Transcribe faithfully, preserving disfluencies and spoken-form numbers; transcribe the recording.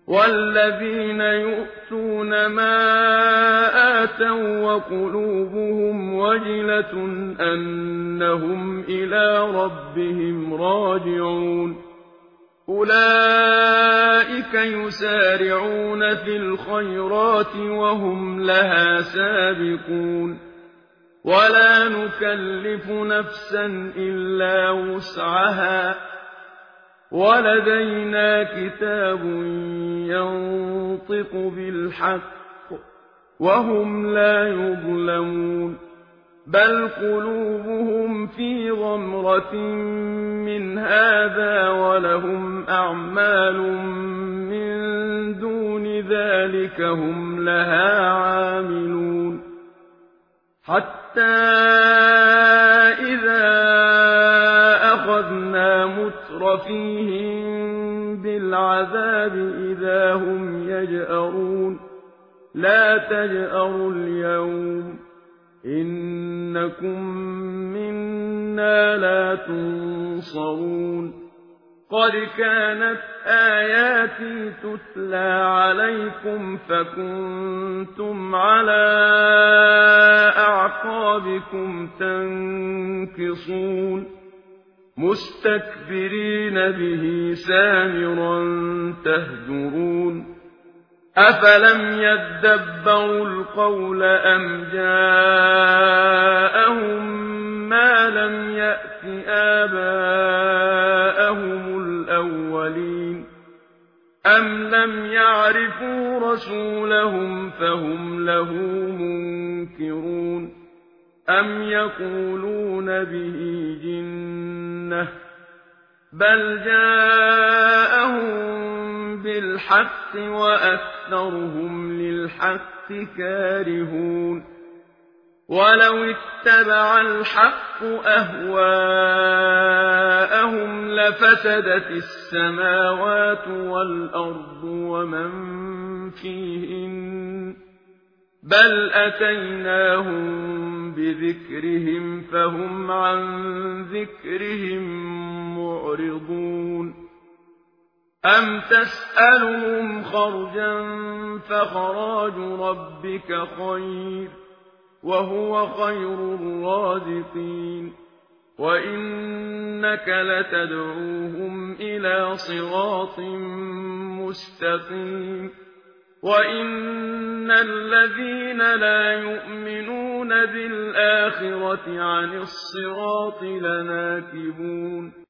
وَالَّذِينَ يُؤْتُونَ مَا آتَوا وَّقُلُوبُهُمْ وَجِلَةٌ أَنَّهُمْ إِلَىٰ رَبِّهِمْ رَاجِعُونَ أُولَٰئِكَ يُسَارِعُونَ فِي الْخَيْرَاتِ وَهُمْ لَهَا سَابِقُونَ وَلَا نُكَلِّفُ نَفْسًا إِلَّا وُسْعَهَا وَلَدَيْنَا كِتَابٌ يَنطِقُ بِالْحَقِّ وَهُمْ لَا يُظْلَمُونَ بَلْ قُلُوبُهُمْ فِي غَمْرَةٍ مِّنْ هَٰذَا وَلَهُمْ أَعْمَالٌ مِّن دُونِ ذَٰلِكَ هُمْ لَهَا عَامِلُونَ حَتَّىٰ إِذَا أَخَذْنَا مُتْرَفِيهِم بِالْعَذَابِ إِذَا هُمْ يَجْأَرُونَ لَا تَجْأَرُوا الْيَوْمَ إِنَّكُم مِّنَّا لَا تُنصَرُونَ قَدْ كَانَتْ آيَاتِي تُتْلَىٰ عَلَيْكُمْ فَكُنتُمْ عَلَىٰ أَعْقَابِكُمْ تَنكِصُونَ مُسْتَكْبِرِينَ بِهِ سَامِرًا تَهْجُرُونَ أَفَلَمْ يَدَّبَّرُوا الْقَوْلَ أَمْ جَاءَهُم مَّا لَمْ يَأْتِ آبَاءَهُمُ الْأَوَّلِينَ أَمْ لَمْ يَعْرِفُوا رَسُولَهُمْ فَهُمْ لَهُ مُنكِرُونَ أَمْ يَقُولُونَ بِهِ جِنَّةٌ بَلْ جَاءَهُم بِالْحَقِّ وَأَكْثَرُهُمْ لِلْحَقِّ كَارِهُونَ وَلَوِ اتَّبَعَ الْحَقُّ أَهْوَاءَهُمْ لَفَسَدَتِ السَّمَاوَاتُ وَالْأَرْضُ وَمَن فِيهِنَّ بَلْ أَتَيْنَاهُم بِذِكْرِهِمْ فَهُمْ عَن ذِكْرِهِم مُّعْرِضُونَ أَمْ تَسْأَلُهُمْ خَرْجًا فَخَرَاجُ رَبِّكَ خَيْرٌ وَهُوَ خَيْرُ الرَّازِقِينَ وَإِنَّكَ لَتَدْعُوهُمْ إِلَىٰ صِرَاطٍ مُّسْتَقِيمٍ وَإِنَّ الَّذِينَ لَا يُؤْمِنُونَ بِالْآخِرَةِ عَنِ الصِّرَاطِ لَنَاكِبُونَ